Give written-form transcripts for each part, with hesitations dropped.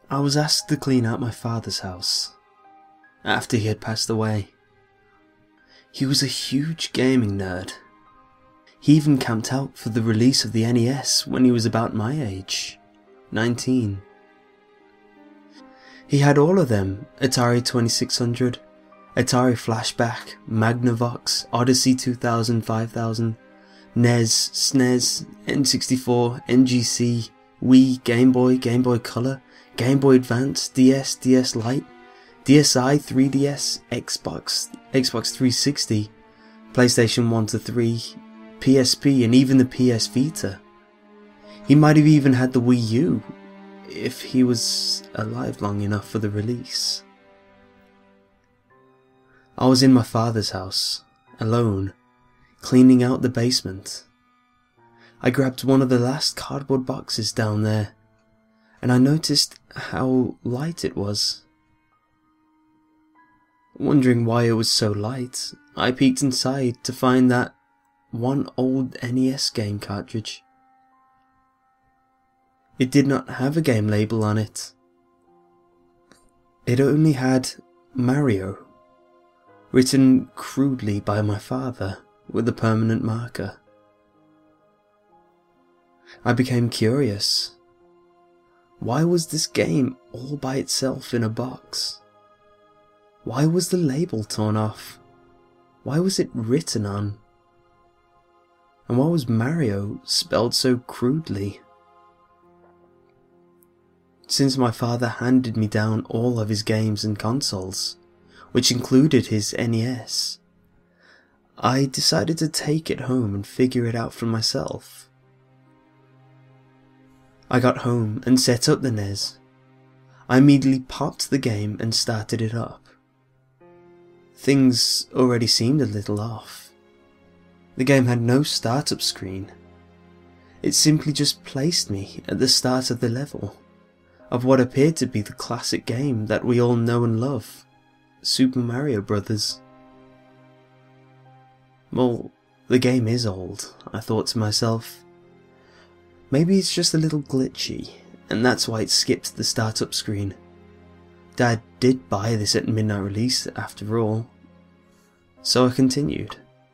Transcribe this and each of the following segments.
I was asked to clean out my father's house after he had passed away. He was a huge gaming nerd. He even camped out for the release of the NES when he was about my age, 19. He had all of them: Atari 2600, Atari Flashback, Magnavox, Odyssey 2000, 5000, NES, SNES, N64, NGC, Wii, Game Boy Color, Game Boy Advance, DS, DS Lite, DSi, 3DS, Xbox 360, PlayStation 1 to 3, PSP, and even the PS Vita. He might have even had the Wii U, if he was alive long enough for the release. I was in my father's house, alone, cleaning out the basement. I grabbed one of the last cardboard boxes down there, and I noticed how light it was. Wondering why it was so light, I peeked inside to find that one old NES game cartridge. It did not have a game label on it. It only had Mario, written crudely by my father with a permanent marker. I became curious. Why was this game all by itself in a box? Why was the label torn off? Why was it written on? And why was Mario spelled so crudely? Since my father handed me down all of his games and consoles, which included his NES, I decided to take it home and figure it out for myself. I got home and set up the NES. I immediately popped the game and started it up. Things already seemed a little off. The game had no startup screen. It simply just placed me at the start of the level, of what appeared to be the classic game that we all know and love, Super Mario Bros. Well, the game is old, I thought to myself. Maybe it's just a little glitchy, and that's why it skipped the startup screen. Dad did buy this at midnight release after all. So I continued.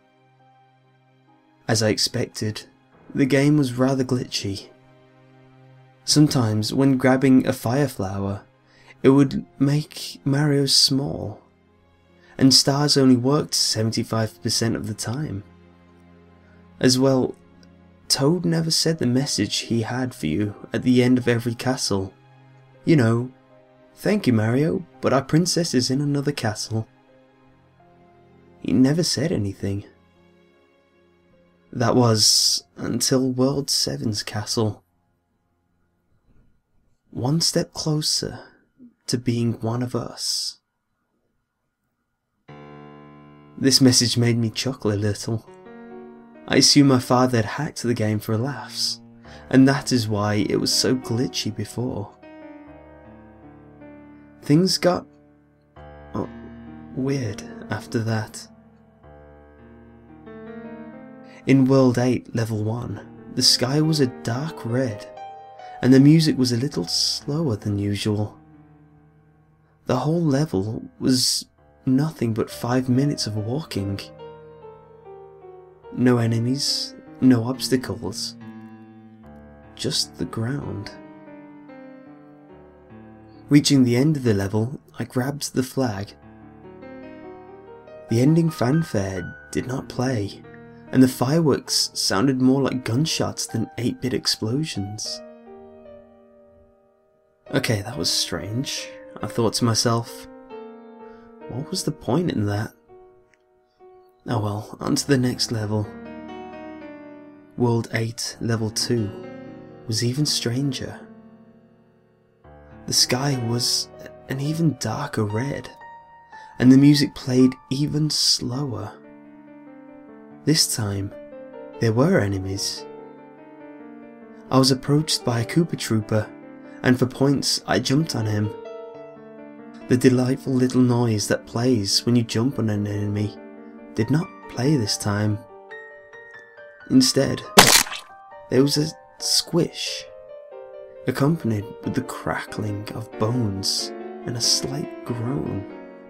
As I expected, the game was rather glitchy. Sometimes when grabbing a fire flower, it would make Mario small, and stars only worked 75% of the time. As well, Toad never said the message he had for you at the end of every castle. You know, "Thank you, Mario, but our princess is in another castle." He never said anything. That was until World 7's castle. One step closer to being one of us. This message made me chuckle a little. I assume my father had hacked the game for laughs, and that is why it was so glitchy before. Things got weird after that. In World 8, Level 1, the sky was a dark red, and the music was a little slower than usual. The whole level was nothing but 5 minutes of walking. No enemies, no obstacles, just the ground. Reaching the end of the level, I grabbed the flag. The ending fanfare did not play, and the fireworks sounded more like gunshots than 8-bit explosions. Okay, that was strange, I thought to myself. What was the point in that? Oh well, on to the next level. World 8, Level 2 was even stranger. The sky was an even darker red, and the music played even slower. This time, there were enemies. I was approached by a Koopa Trooper, and for points I jumped on him. The delightful little noise that plays when you jump on an enemy did not play this time. Instead, there was a squish. accompanied with the crackling of bones and a slight groan.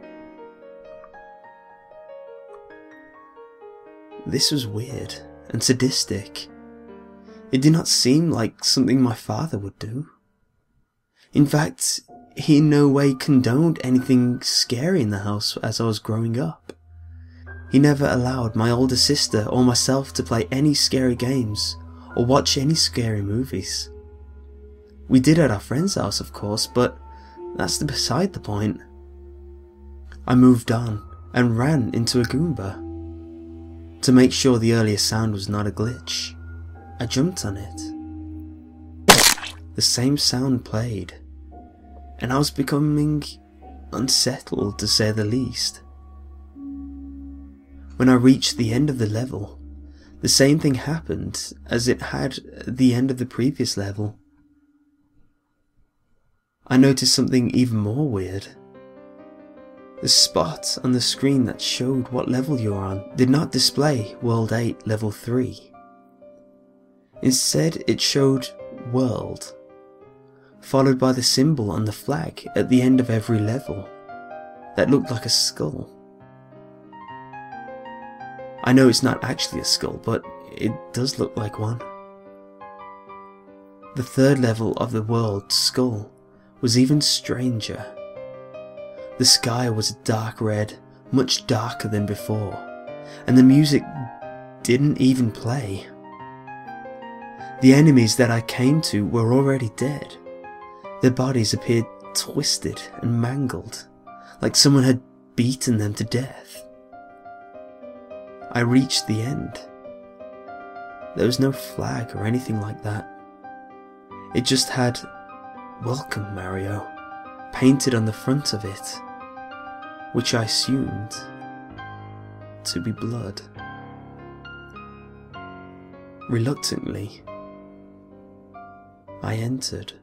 This was weird and sadistic. It did not seem like something my father would do. In fact, he in no way condoned anything scary in the house as I was growing up. He never allowed my older sister or myself to play any scary games or watch any scary movies. We did at our friend's house, of course, but that's beside the point. I moved on and ran into a Goomba. To make sure the earlier sound was not a glitch, I jumped on it. The same sound played, and I was becoming unsettled, to say the least. When I reached the end of the level, the same thing happened as it had at the end of the previous level. I noticed something even more weird. The spot on the screen that showed what level you were on did not display World 8 Level 3. Instead, it showed World, followed by the symbol on the flag at the end of every level that looked like a skull. I know it's not actually a skull, but it does look like one. The third level of the world skull was even stranger. The sky was a dark red, much darker than before, and the music didn't even play. The enemies that I came to were already dead. Their bodies appeared twisted and mangled, like someone had beaten them to death. I reached the end. There was no flag or anything like that. It just had "Welcome, Mario" painted on the front of it, which I assumed to be blood. Reluctantly, I entered.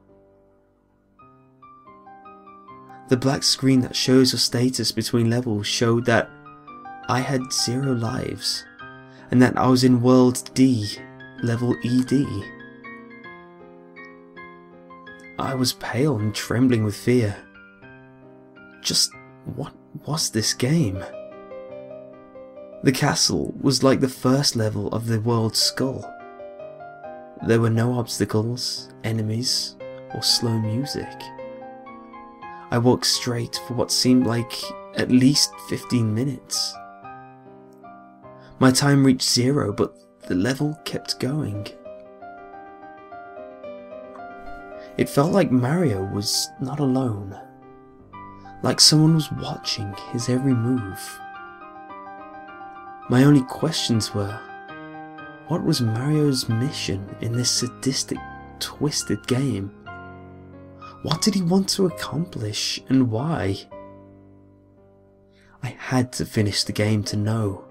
The black screen that shows your status between levels showed that I had 0 lives, and that I was in World D, Level ED. I was pale and trembling with fear. Just what was this game? The castle was like the first level of the world skull. There were no obstacles, enemies, or slow music. I walked straight for what seemed like at least 15 minutes. My time reached 0, but the level kept going. It felt like Mario was not alone, like someone was watching his every move. My only questions were, what was Mario's mission in this sadistic, twisted game? What did he want to accomplish, and why? I had to finish the game to know.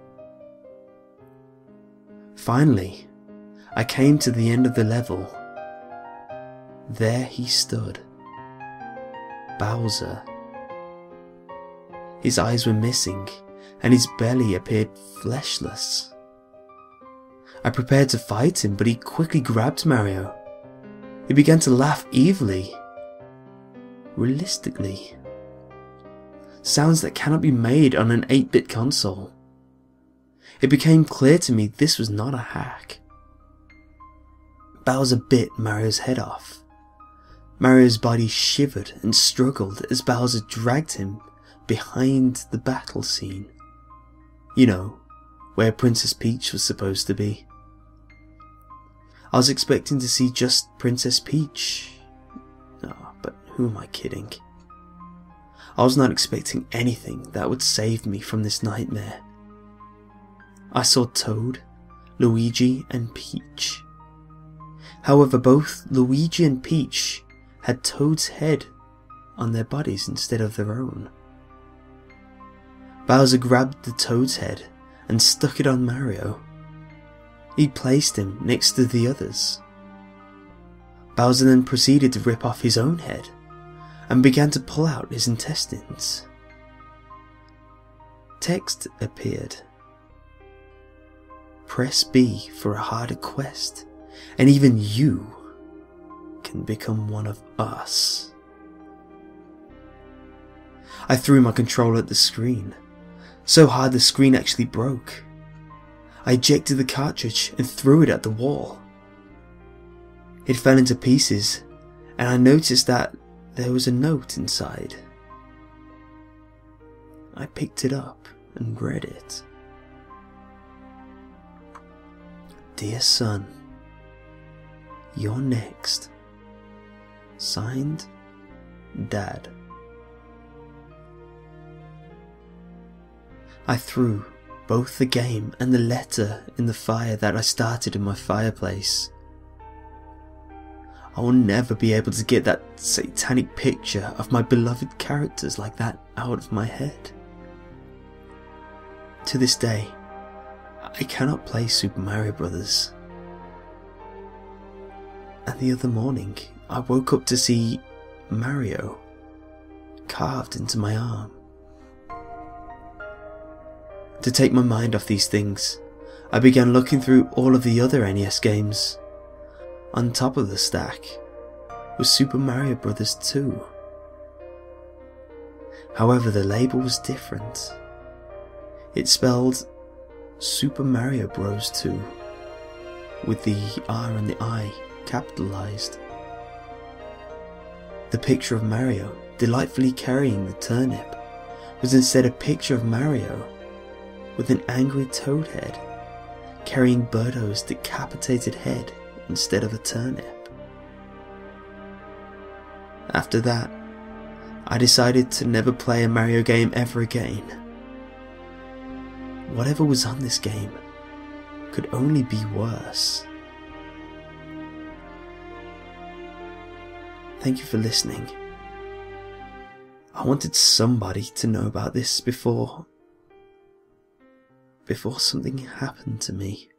Finally, I came to the end of the level. There he stood, Bowser. His eyes were missing, and his belly appeared fleshless. I prepared to fight him, but he quickly grabbed Mario. He began to laugh evilly, realistically. Sounds that cannot be made on an 8-bit console. It became clear to me this was not a hack. Bowser bit Mario's head off. Mario's body shivered and struggled as Bowser dragged him behind the battle scene. You know, where Princess Peach was supposed to be. I was expecting to see just Princess Peach. Oh, but who am I kidding? I was not expecting anything that would save me from this nightmare. I saw Toad, Luigi and Peach. However, both Luigi and Peach had Toad's head on their bodies instead of their own. Bowser grabbed the Toad's head and stuck it on Mario. He placed him next to the others. Bowser then proceeded to rip off his own head and began to pull out his intestines. Text appeared. Press B for a harder quest, and even you and become one of us. I threw my controller at the screen, so hard the screen actually broke. I ejected the cartridge and threw it at the wall. It fell into pieces, and I noticed that there was a note inside. I picked it up and read it. Dear son, you're next. Signed, Dad. I threw both the game and the letter in the fire that I started in my fireplace. I will never be able to get that satanic picture of my beloved characters like that out of my head. To this day, I cannot play Super Mario Bros. And the other morning, I woke up to see Mario carved into my arm. To take my mind off these things, I began looking through all of the other NES games. On top of the stack was Super Mario Bros. 2. However, the label was different. It spelled Super Mario Bros. 2 with the R and the I capitalized. The picture of Mario delightfully carrying the turnip was instead a picture of Mario with an angry toad head carrying Birdo's decapitated head instead of a turnip. After that, I decided to never play a Mario game ever again. Whatever was on this game could only be worse. Thank you for listening. I wanted somebody to know about this before something happened to me.